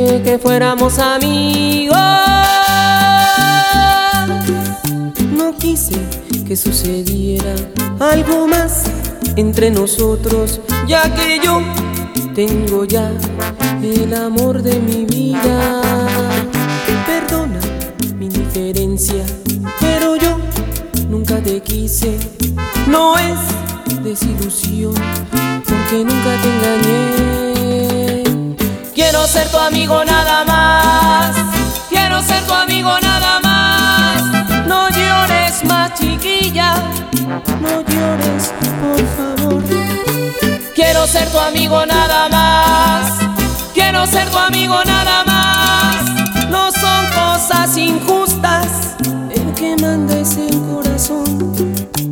que fuéramos amigos. No quise que sucediera algo más entre nosotros, ya que yo tengo ya el amor de mi vida. Perdona mi indiferencia, pero yo nunca te quise. No es desilusión, porque nunca te engañé. Quiero ser tu amigo nada más, quiero ser tu amigo nada más. No llores más, chiquilla, no llores, por favor. Quiero ser tu amigo nada más, quiero ser tu amigo nada más. No son cosas injustas, el que manda es el corazón.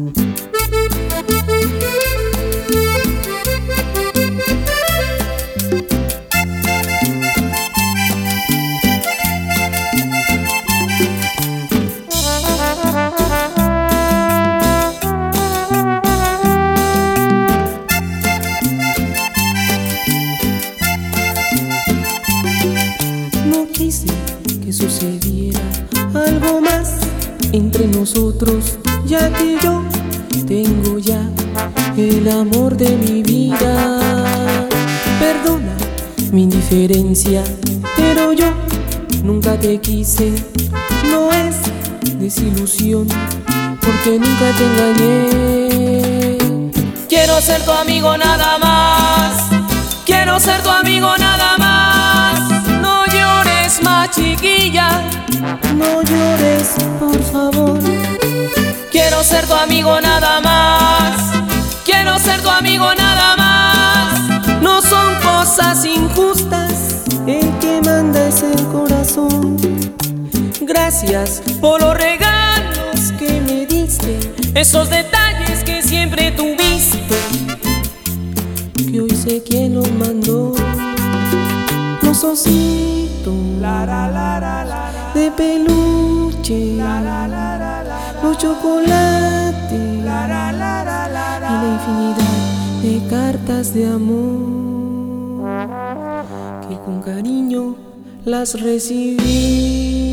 No quise que sucediera algo más entre nosotros, ya que yo tengo ya el amor de mi vida. Perdona mi indiferencia, pero yo nunca te quise. No es desilusión, porque nunca te engañé. Quiero ser tu amigo nada más, quiero ser tu amigo nada más. No llores más, chiquilla, no llores, por favor. Quiero ser tu amigo nada más, quiero ser tu amigo nada más. No son cosas injustas, el que manda es el corazón. Gracias por los regalos que me diste, esos detalles que siempre tuviste, que hoy sé quién los mandó. Los ositos de peluche, los chocolates y la infinidad de cartas de amor que con cariño las recibí.